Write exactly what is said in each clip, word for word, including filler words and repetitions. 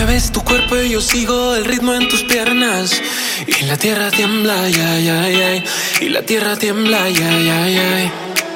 mueves tu cuerpo y yo sigo el ritmo en tus piernas. Y la tierra tiembla, ay, ay, ay, ay. Y la tierra tiembla, ay, ay, ay, ay.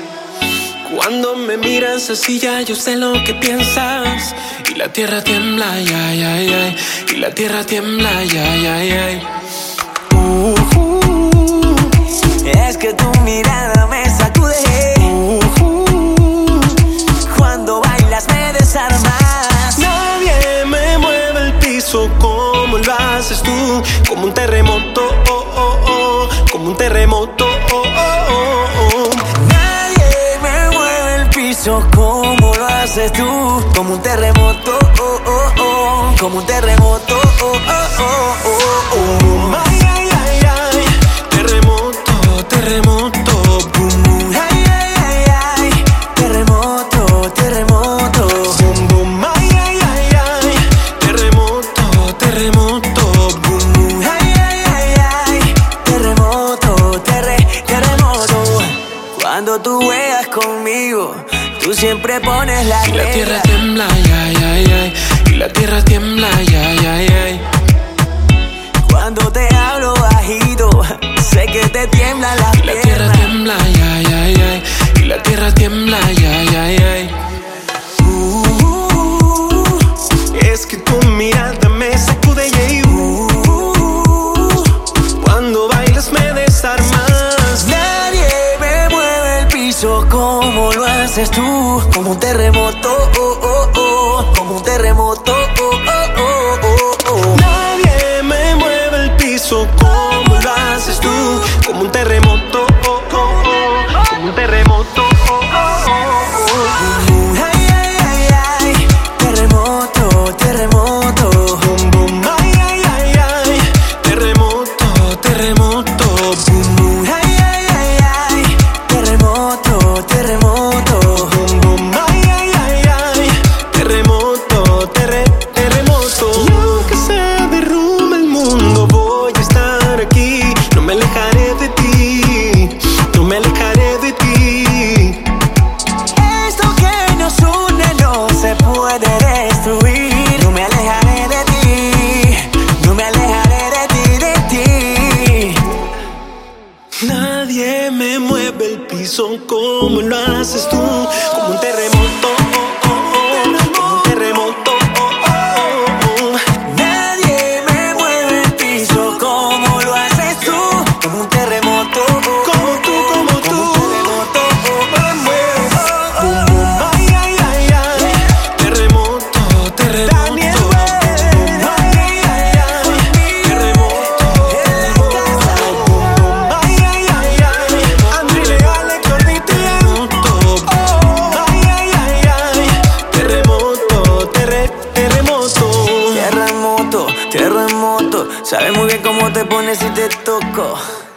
Cuando me miras así ya yo sé lo que piensas. Y la tierra tiembla, ay, ay, ay, ay. Y la tierra tiembla, ay, ay, ay, ay. Uh, uh, es que tu mirada me sacude. Uh, uh, cuando bailas me desarmas. Nadie me mueve el piso como lo haces tú. Como un terremoto, oh, oh, oh. Como un terremoto, oh, oh, oh, oh. Nadie me mueve el piso como lo haces tú. Como un terremoto, oh, oh, oh. Como un terremoto, oh, oh, oh, oh, oh. Ay, ay, ay, ay. Terremoto, terremoto, boom, boom. Ay, ay, ay, ay. Terremoto, terremoto. Boom, boom. Ay, ay, ay, ay. Terremoto, terremoto, boom, boom. Ay, ay, ay, ay. Terremoto, terre, terremoto. Cuando tú juegas conmigo, tú siempre pones la Y la regla. tierra tiembla, ay, ay, ay, ay. Y la tierra tiembla, ay, ay, ay, ay. Cuando te hablo bajito, sé que te tiemblan las Y la tierra piernas. tiembla, ay, ay, ay, ay. Y la tierra tiembla, ay, ay, ay, ay. Uh, uh, Es que tu mirada me sacude, yeah, uh. uh, Cuando bailas me desarmas. Nadie me mueve el piso como lo haces tú. Como un terremoto, oh, oh, oh. Como un terremoto, oh, oh, oh, oh, oh. Nadie me mueve el piso como lo haces tú. Como un terremoto, oh, oh, oh. Como un terremoto, oh, oh, oh, oh. Ay, ay, ay, ay. Terremoto, terremoto. Boom, boom. Ay, ay, ay, ay. Terremoto, terremoto, boom, boom. Ay, ay, ay, ay. Terremoto, terremoto. Boom, boom. Ay, ay, ay, ay. Terremoto, terre, terremoto. Y aunque se derrumbe el mundo, voy a estar aquí. No me alejaré de ti. No me alejaré de ti. Esto que nos une no se puede destruir. No me alejaré de ti. No me alejaré de ti, de ti. Nadie me mueve el piso como lo haces tú. Como un terremoto, oh, oh, oh. Como un terremoto, oh, oh, oh. Nadie me mueve el piso como lo haces tú. Como un terremoto. Como tú, como tú. Terremoto, oh, oh, oh, Boom, oh. boom. Ay, ay, ay, ay. Terremoto, terremoto. Daniel Boom, boom. Ay, ay, ay, ay. Terremoto, terremoto. Boom, boom. Ay, ay, ay, ay. André Leal, Héctor Di Terremoto. Ay, ay, ay, ay. Terremoto, terre, terremoto. Terremoto, terremoto. Sabes muy bien cómo te pones si te toco.